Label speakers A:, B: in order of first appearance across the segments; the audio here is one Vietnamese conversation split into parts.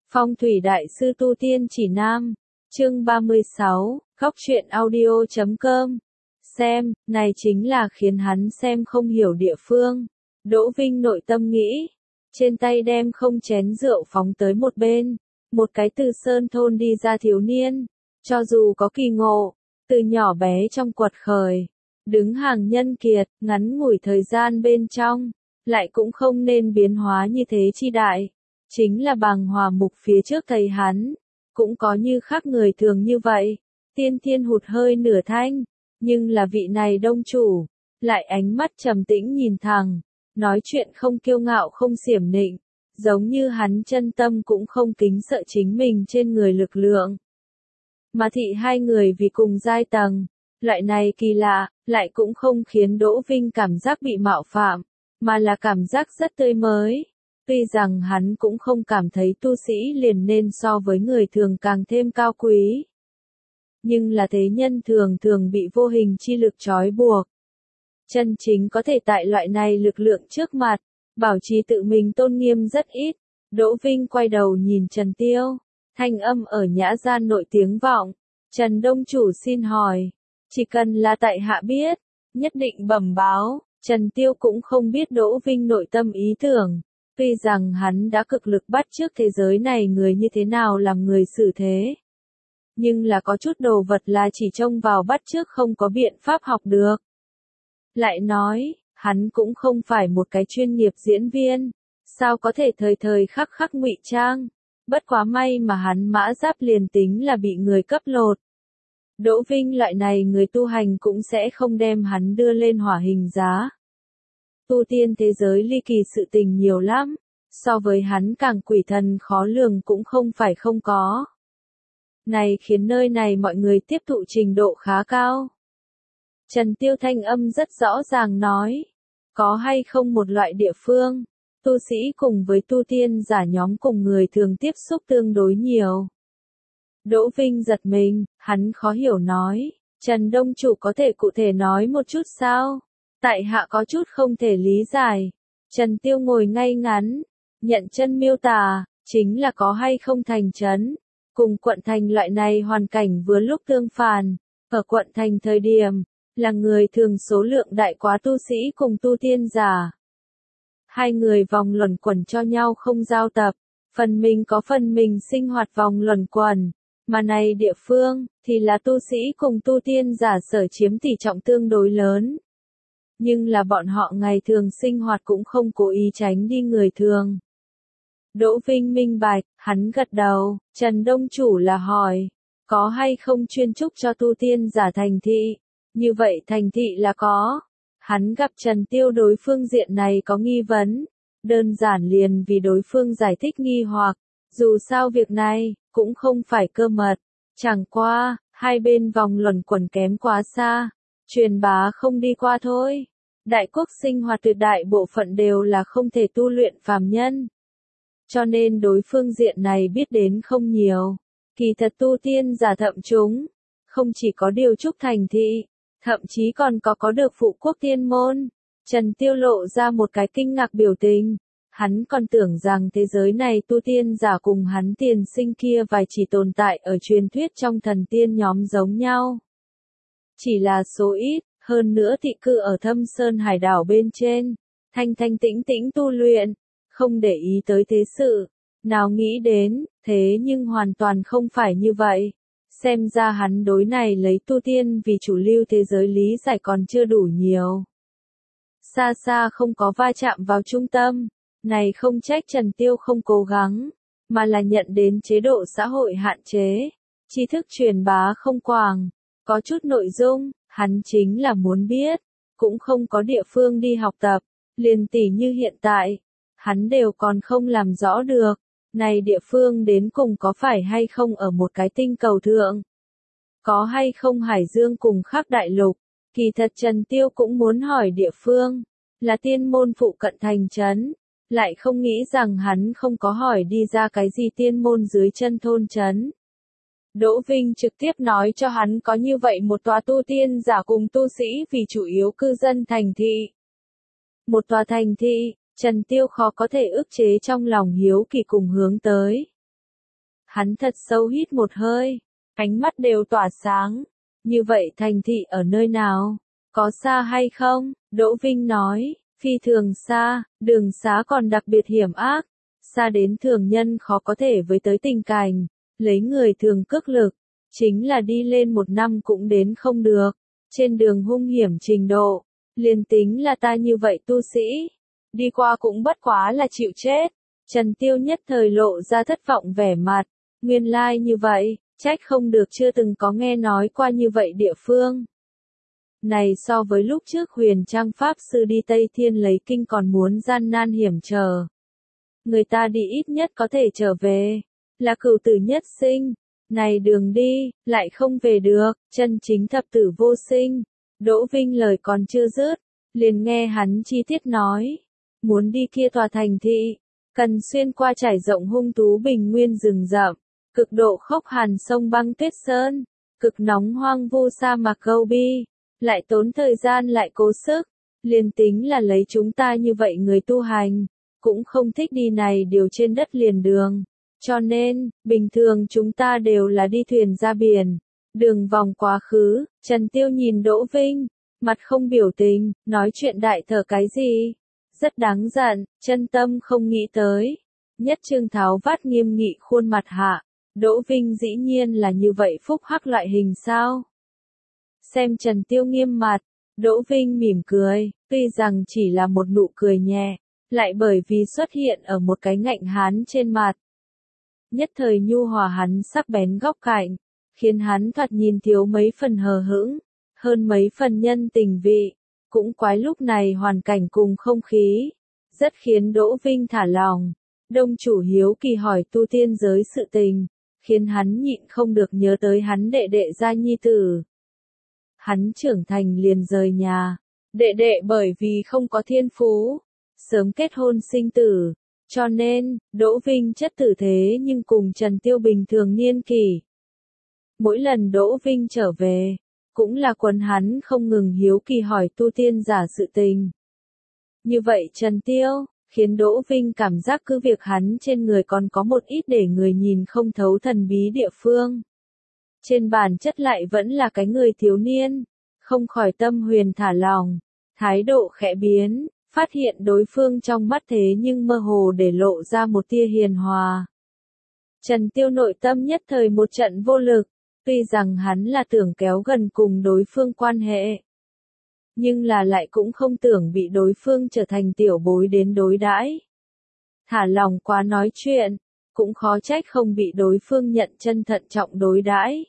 A: Phong thủy đại sư tu tiên chỉ nam, chương 36, góc truyện audio.com. Xem, này chính là khiến hắn xem không hiểu địa phương. Đỗ Vinh nội tâm nghĩ, trên tay đem không chén rượu phóng tới một bên, một cái từ sơn thôn đi ra thiếu niên, cho dù có kỳ ngộ, từ nhỏ bé trong quật khởi, đứng hàng nhân kiệt, ngắn ngủi thời gian bên trong, lại cũng không nên biến hóa như thế chi đại. Chính là Bàng Hòa Mục phía trước thầy hắn, cũng có như khác người thường như vậy, tiên thiên hụt hơi nửa thanh, nhưng là vị này đông chủ, lại ánh mắt trầm tĩnh nhìn thẳng, nói chuyện không kiêu ngạo không xiểm nịnh, giống như hắn chân tâm cũng không kính sợ chính mình trên người lực lượng. Mà thị hai người vì cùng giai tầng, loại này kỳ lạ, lại cũng không khiến Đỗ Vinh cảm giác bị mạo phạm, mà là cảm giác rất tươi mới. Tuy rằng hắn cũng không cảm thấy tu sĩ liền nên so với người thường càng thêm cao quý. Nhưng là thế nhân thường thường bị vô hình chi lực trói buộc. Chân chính có thể tại loại này lực lượng trước mặt, bảo trì tự mình tôn nghiêm rất ít. Đỗ Vinh quay đầu nhìn Trần Tiêu, thanh âm ở nhã gian nội tiếng vọng. Trần Đông Chủ xin hỏi, chỉ cần là tại hạ biết, nhất định bẩm báo. Trần Tiêu cũng không biết Đỗ Vinh nội tâm ý tưởng. Tuy rằng hắn đã cực lực bắt chước thế giới này người như thế nào làm người xử thế. Nhưng là có chút đồ vật là chỉ trông vào bắt chước không có biện pháp học được. Lại nói, hắn cũng không phải một cái chuyên nghiệp diễn viên, sao có thể thời thời khắc khắc ngụy trang. Bất quá may mà hắn mã giáp liền tính là bị người cấp lột. Đỗ Vinh loại này người tu hành cũng sẽ không đem hắn đưa lên hỏa hình giá. Tu tiên thế giới ly kỳ sự tình nhiều lắm, so với hắn càng quỷ thần khó lường cũng không phải không có. Này khiến nơi này mọi người tiếp thụ trình độ khá cao. Trần Tiêu thanh âm rất rõ ràng nói, có hay không một loại địa phương, tu sĩ cùng với tu tiên giả nhóm cùng người thường tiếp xúc tương đối nhiều. Đỗ Vinh giật mình, hắn khó hiểu nói, Trần Đông Chủ có thể cụ thể nói một chút sao? Tại hạ có chút không thể lý giải. Trần Tiêu ngồi ngay ngắn, nhận chân miêu tả, chính là có hay không thành trấn. Cùng quận thành loại này hoàn cảnh vừa lúc tương phản. Ở quận thành thời điểm, là người thường số lượng đại quá tu sĩ cùng tu tiên giả. Hai người vòng luẩn quẩn cho nhau không giao tập, phần mình có phần mình sinh hoạt vòng luẩn quẩn. Mà này địa phương, thì là tu sĩ cùng tu tiên giả sở chiếm tỷ trọng tương đối lớn. Nhưng là bọn họ ngày thường sinh hoạt cũng không cố ý tránh đi người thường. Đỗ Vinh minh bạch, hắn gật đầu, Trần Đông Chủ là hỏi, có hay không chuyên trúc cho tu tiên giả thành thị? Như vậy thành thị là có. Hắn gặp Trần Tiêu đối phương diện này có nghi vấn, đơn giản liền vì đối phương giải thích nghi hoặc, dù sao việc này, cũng không phải cơ mật, chẳng qua, hai bên vòng luẩn quẩn kém quá xa, truyền bá không đi qua thôi. Đại quốc sinh hoạt tuyệt đại bộ phận đều là không thể tu luyện phàm nhân. Cho nên đối phương diện này biết đến không nhiều. Kỳ thật tu tiên giả thậm chúng, không chỉ có điều trúc thành thị, thậm chí còn có được phụ quốc tiên môn. Trần Tiêu lộ ra một cái kinh ngạc biểu tình. Hắn còn tưởng rằng thế giới này tu tiên giả cùng hắn tiền sinh kia vài chỉ tồn tại ở truyền thuyết trong thần tiên nhóm giống nhau. Chỉ là số ít, hơn nữa thị cư ở thâm sơn hải đảo bên trên, thanh thanh tĩnh tĩnh tu luyện, không để ý tới thế sự, nào nghĩ đến, thế nhưng hoàn toàn không phải như vậy. Xem ra hắn đối này lấy tu tiên vì chủ lưu thế giới lý giải còn chưa đủ nhiều. Xa xa không có va chạm vào trung tâm, này không trách Trần Tiêu không cố gắng, mà là nhận đến chế độ xã hội hạn chế, tri thức truyền bá không quảng, có chút nội dung, hắn chính là muốn biết, cũng không có địa phương đi học tập, liền tỉ như hiện tại, hắn đều còn không làm rõ được, này địa phương đến cùng có phải hay không ở một cái tinh cầu thượng, có hay không Hải Dương cùng khác đại lục. Kỳ thật Trần Tiêu cũng muốn hỏi địa phương, là tiên môn phụ cận thành trấn, lại không nghĩ rằng hắn không có hỏi đi ra cái gì tiên môn dưới chân thôn trấn. Đỗ Vinh trực tiếp nói cho hắn có như vậy một tòa tu tiên giả cùng tu sĩ vì chủ yếu cư dân thành thị. Một tòa thành thị, Trần Tiêu khó có thể ức chế trong lòng hiếu kỳ cùng hướng tới. Hắn thật sâu hít một hơi, ánh mắt đều tỏa sáng. Như vậy thành thị ở nơi nào? Có xa hay không? Đỗ Vinh nói, phi thường xa, đường xá còn đặc biệt hiểm ác, xa đến thường nhân khó có thể với tới tình cảnh, lấy người thường cước lực, chính là đi lên 1 năm cũng đến không được, trên đường hung hiểm trình độ, liền tính là ta như vậy tu sĩ, đi qua cũng bất quá là chịu chết. Trần Tiêu nhất thời lộ ra thất vọng vẻ mặt, nguyên lai như vậy, trách không được chưa từng có nghe nói qua như vậy địa phương. Này so với lúc trước Huyền Trang Pháp Sư đi Tây Thiên lấy kinh còn muốn gian nan hiểm trở. Người ta đi ít nhất có thể trở về, là cửu tử nhất sinh, này đường đi, lại không về được, chân chính thập tử vô sinh. Đỗ Vinh lời còn chưa dứt, liền nghe hắn chi tiết nói, muốn đi kia tòa thành thị, cần xuyên qua trải rộng hung thú bình nguyên rừng rậm, cực độ khốc hàn sông băng tuyết sơn, cực nóng hoang vu sa mạc Gobi, lại tốn thời gian lại cố sức, liền tính là lấy chúng ta như vậy người tu hành, cũng không thích đi này điều trên đất liền đường, cho nên, bình thường chúng ta đều là đi thuyền ra biển, đường vòng quá khứ. Trần Tiêu nhìn Đỗ Vinh, mặt không biểu tình, nói chuyện đại thở cái gì, rất đáng giận, chân tâm không nghĩ tới. Nhất Trương Tháo vát nghiêm nghị khuôn mặt hạ, Đỗ Vinh dĩ nhiên là như vậy phúc hắc loại hình sao? Xem Trần Tiêu nghiêm mặt, Đỗ Vinh mỉm cười, tuy rằng chỉ là một nụ cười nhẹ, lại bởi vì xuất hiện ở một cái ngạnh hán trên mặt. Nhất thời nhu hòa hắn sắc bén góc cạnh, khiến hắn thoạt nhìn thiếu mấy phần hờ hững, hơn mấy phần nhân tình vị, cũng quái lúc này hoàn cảnh cùng không khí, rất khiến Đỗ Vinh thả lòng. Đông chủ hiếu kỳ hỏi tu tiên giới sự tình, khiến hắn nhịn không được nhớ tới hắn đệ đệ gia nhi tử. Hắn trưởng thành liền rời nhà, đệ đệ bởi vì không có thiên phú, sớm kết hôn sinh tử, cho nên, Đỗ Vinh chất tử thế nhưng cùng Trần Tiêu bình thường niên kỷ. Mỗi lần Đỗ Vinh trở về, cũng là quần hắn không ngừng hiếu kỳ hỏi tu tiên giả sự tình. Như vậy Trần Tiêu, khiến Đỗ Vinh cảm giác cứ việc hắn trên người còn có một ít để người nhìn không thấu thần bí địa phương. Trên bản chất lại vẫn là cái người thiếu niên, không khỏi tâm huyền thả lòng, thái độ khẽ biến, phát hiện đối phương trong mắt thế nhưng mơ hồ để lộ ra một tia hiền hòa. Trần Tiêu nội tâm nhất thời một trận vô lực, tuy rằng hắn là tưởng kéo gần cùng đối phương quan hệ, nhưng là lại cũng không tưởng bị đối phương trở thành tiểu bối đến đối đãi. Thả lòng quá nói chuyện, cũng khó trách không bị đối phương nhận chân thận trọng đối đãi.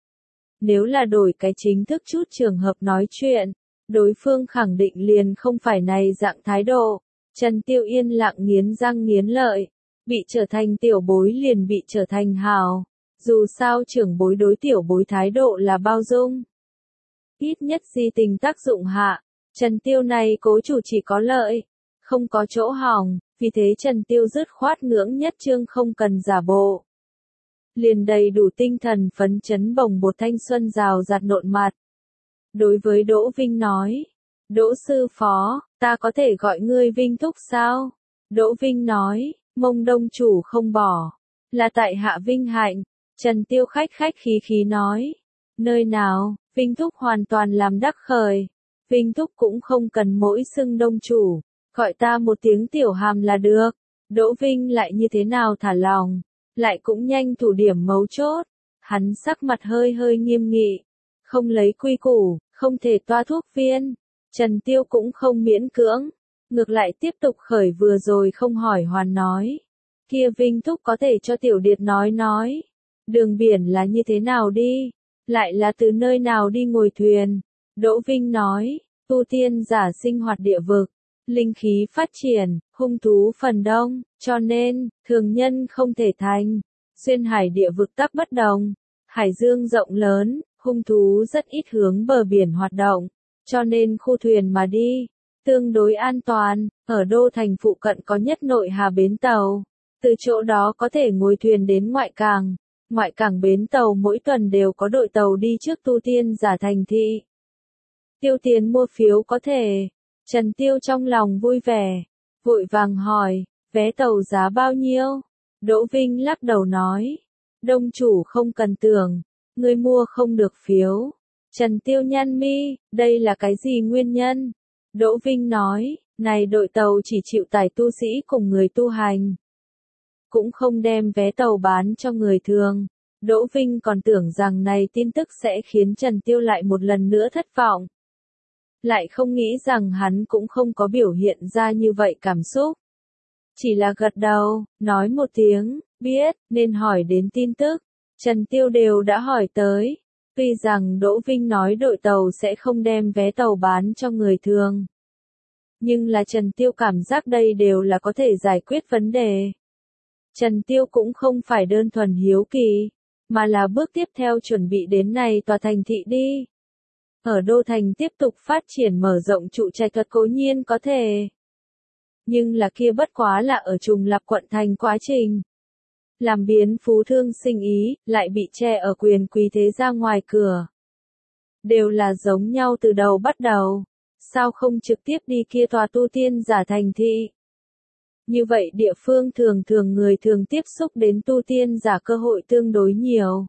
A: Nếu là đổi cái chính thức chút trường hợp nói chuyện, đối phương khẳng định liền không phải này dạng thái độ. Trần Tiêu yên lặng nghiến răng nghiến lợi, bị trở thành tiểu bối liền bị trở thành hào. Dù sao trưởng bối đối tiểu bối thái độ là bao dung. Ít nhất di tình tác dụng hạ, Trần Tiêu này cố chủ chỉ có lợi, không có chỗ hỏng, vì thế Trần Tiêu dứt khoát ngưỡng Nhất Trương không cần giả bộ. Liền đầy đủ tinh thần phấn chấn bồng bột thanh xuân rào rạt nộn mặt. Đối với Đỗ Vinh nói, Đỗ sư phó, ta có thể gọi ngươi Vinh thúc sao? Đỗ Vinh nói, Mông Đông chủ không bỏ, là tại hạ vinh hạnh. Trần Tiêu khách khách khí khí nói, nơi nào, Vinh thúc hoàn toàn làm đắc khởi. Vinh thúc cũng không cần mỗi xưng Đông chủ, gọi ta một tiếng tiểu hàm là được. Đỗ Vinh lại như thế nào thả lòng, lại cũng nhanh thủ điểm mấu chốt. Hắn sắc mặt hơi hơi nghiêm nghị, không lấy quy củ, không thể toa thuốc viên. Trần Tiêu cũng không miễn cưỡng, ngược lại tiếp tục khởi vừa rồi không hỏi hoàn nói. Kia Vinh thúc có thể cho tiểu điệt nói. Đường biển là như thế nào đi? Lại là từ nơi nào đi ngồi thuyền? Đỗ Vinh nói, tu tiên giả sinh hoạt địa vực, linh khí phát triển, hung thú phần đông, cho nên, thường nhân không thể thành. Xuyên hải địa vực tắc bất đồng, hải dương rộng lớn, hung thú rất ít hướng bờ biển hoạt động, cho nên khu thuyền mà đi, tương đối an toàn. Ở đô thành phụ cận có nhất nội hà bến tàu, từ chỗ đó có thể ngồi thuyền đến ngoại cảng. Ngoại cảng bến tàu mỗi tuần đều có đội tàu đi trước tu tiên giả thành thị. Tiêu tiền mua phiếu có thể. Trần Tiêu trong lòng vui vẻ, vội vàng hỏi, vé tàu giá bao nhiêu? Đỗ Vinh lắc đầu nói, Đông chủ không cần tưởng, người mua không được phiếu. Trần Tiêu nhăn mi, đây là cái gì nguyên nhân? Đỗ Vinh nói, này đội tàu chỉ chịu tải tu sĩ cùng người tu hành. Cũng không đem vé tàu bán cho người thường. Đỗ Vinh còn tưởng rằng này tin tức sẽ khiến Trần Tiêu lại một lần nữa thất vọng. Lại không nghĩ rằng hắn cũng không có biểu hiện ra như vậy cảm xúc. Chỉ là gật đầu, nói một tiếng, biết, nên hỏi đến tin tức. Trần Tiêu đều đã hỏi tới. Tuy rằng Đỗ Vinh nói đội tàu sẽ không đem vé tàu bán cho người thường. Nhưng là Trần Tiêu cảm giác đây đều là có thể giải quyết vấn đề. Trần Tiêu cũng không phải đơn thuần hiếu kỳ, mà là bước tiếp theo chuẩn bị đến này tòa thành thị đi. Ở Đô Thành tiếp tục phát triển mở rộng trụ trạch thuật cố nhiên có thể. Nhưng là kia bất quá là ở Trùng Lạp quận thành quá trình. Làm biến phú thương sinh ý, lại bị che ở quyền quý thế ra ngoài cửa. Đều là giống nhau từ đầu bắt đầu. Sao không trực tiếp đi kia tòa tu tiên giả thành thị? Như vậy địa phương thường thường người thường tiếp xúc đến tu tiên giả cơ hội tương đối nhiều.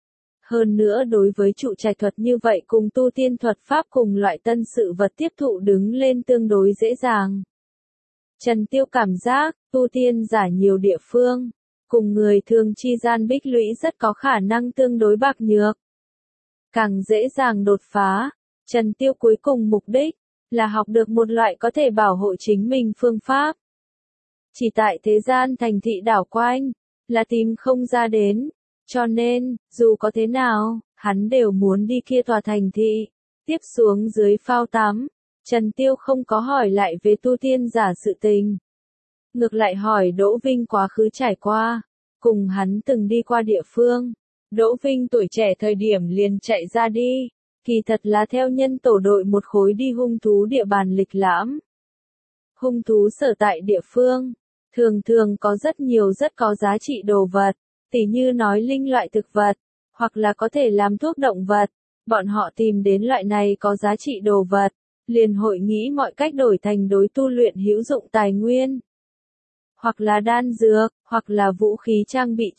A: Hơn nữa đối với trụ trạch thuật như vậy cùng tu tiên thuật pháp cùng loại tân sự vật tiếp thụ đứng lên tương đối dễ dàng. Trần Tiêu cảm giác, tu tiên giả nhiều địa phương, cùng người thường chi gian bích lũy rất có khả năng tương đối bạc nhược. Càng dễ dàng đột phá, Trần Tiêu cuối cùng mục đích, là học được một loại có thể bảo hộ chính mình phương pháp. Chỉ tại thế gian thành thị đảo quanh, là tìm không ra đến, cho nên, dù có thế nào, hắn đều muốn đi kia tòa thành thị. Tiếp xuống dưới phao tắm, Trần Tiêu không có hỏi lại về tu tiên giả sự tình. Ngược lại hỏi Đỗ Vinh quá khứ trải qua, cùng hắn từng đi qua địa phương. Đỗ Vinh tuổi trẻ thời điểm liền chạy ra đi, kỳ thật là theo nhân tổ đội một khối đi hung thú địa bàn lịch lãm. Hung thú sở tại địa phương, thường thường có rất nhiều rất có giá trị đồ vật, tỉ như nói linh loại thực vật, hoặc là có thể làm thuốc động vật. Bọn họ tìm đến loại này có giá trị đồ vật, liền hội nghĩ mọi cách đổi thành đối tu luyện hữu dụng tài nguyên. Hoặc là đan dược, hoặc là vũ khí trang bị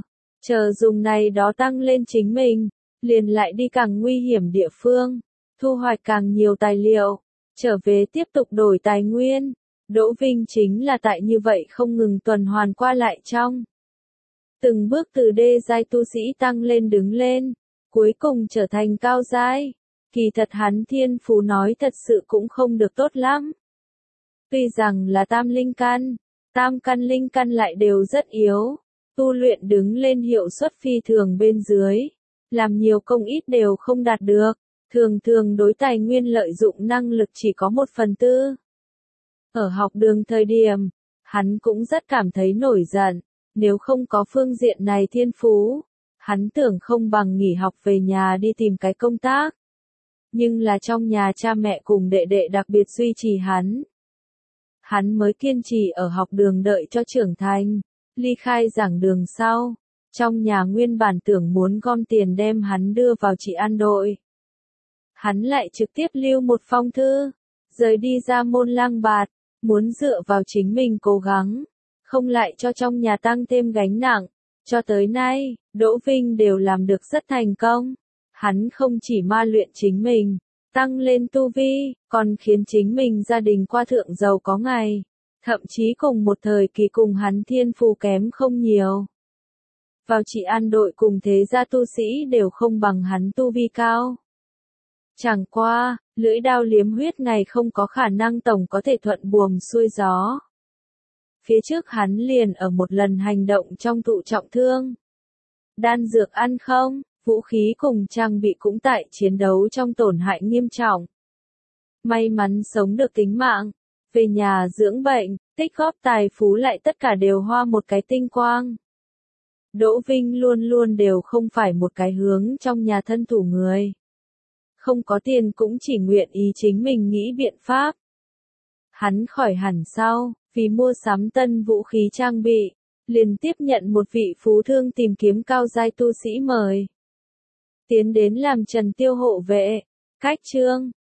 A: chờ dùng này đó tăng lên chính mình, liền lại đi càng nguy hiểm địa phương, thu hoạch càng nhiều tài liệu, trở về tiếp tục đổi tài nguyên. Đỗ Vinh chính là tại như vậy không ngừng tuần hoàn qua lại trong. Từng bước từ đê giai tu sĩ tăng lên đứng lên, cuối cùng trở thành cao giai. Kỳ thật hắn thiên phú nói thật sự cũng không được tốt lắm. Tuy rằng là tam căn linh căn lại đều rất yếu, tu luyện đứng lên hiệu suất phi thường bên dưới, làm nhiều công ít đều không đạt được, thường thường đối tài nguyên lợi dụng năng lực chỉ có 1/4. Ở học đường thời điểm, hắn cũng rất cảm thấy nổi giận, nếu không có phương diện này thiên phú, hắn tưởng không bằng nghỉ học về nhà đi tìm cái công tác. Nhưng là trong nhà cha mẹ cùng đệ đệ đặc biệt duy trì hắn. Hắn mới kiên trì ở học đường đợi cho trưởng thành, ly khai giảng đường sau. Trong nhà nguyên bản tưởng muốn gom tiền đem hắn đưa vào trị an đội. Hắn lại trực tiếp lưu một phong thư, rời đi ra môn Lang Bạt, muốn dựa vào chính mình cố gắng, không lại cho trong nhà tăng thêm gánh nặng. Cho tới nay, Đỗ Vinh đều làm được rất thành công. Hắn không chỉ ma luyện chính mình, tăng lên tu vi, còn khiến chính mình gia đình qua thượng giàu có ngày. Thậm chí cùng một thời kỳ cùng hắn thiên phú kém không nhiều. Vào trị an đội cùng thế gia tu sĩ đều không bằng hắn tu vi cao. Chẳng qua, lưỡi đao liếm huyết này không có khả năng tổng có thể thuận buồm xuôi gió. Phía trước hắn liền ở một lần hành động trong thụ trọng thương. Đan dược ăn không, vũ khí cùng trang bị cũng tại chiến đấu trong tổn hại nghiêm trọng. May mắn sống được tính mạng, về nhà dưỡng bệnh, tích góp tài phú lại tất cả đều hoa một cái tinh quang. Đỗ Vinh luôn luôn đều không phải một cái hướng trong nhà thân thủ người. Không có tiền cũng chỉ nguyện ý chính mình nghĩ biện pháp. Hắn khỏi hẳn sau, vì mua sắm tân vũ khí trang bị, liền tiếp nhận một vị phú thương tìm kiếm cao giai tu sĩ mời. Tiến đến làm Trần Tiêu hộ vệ. Cách chương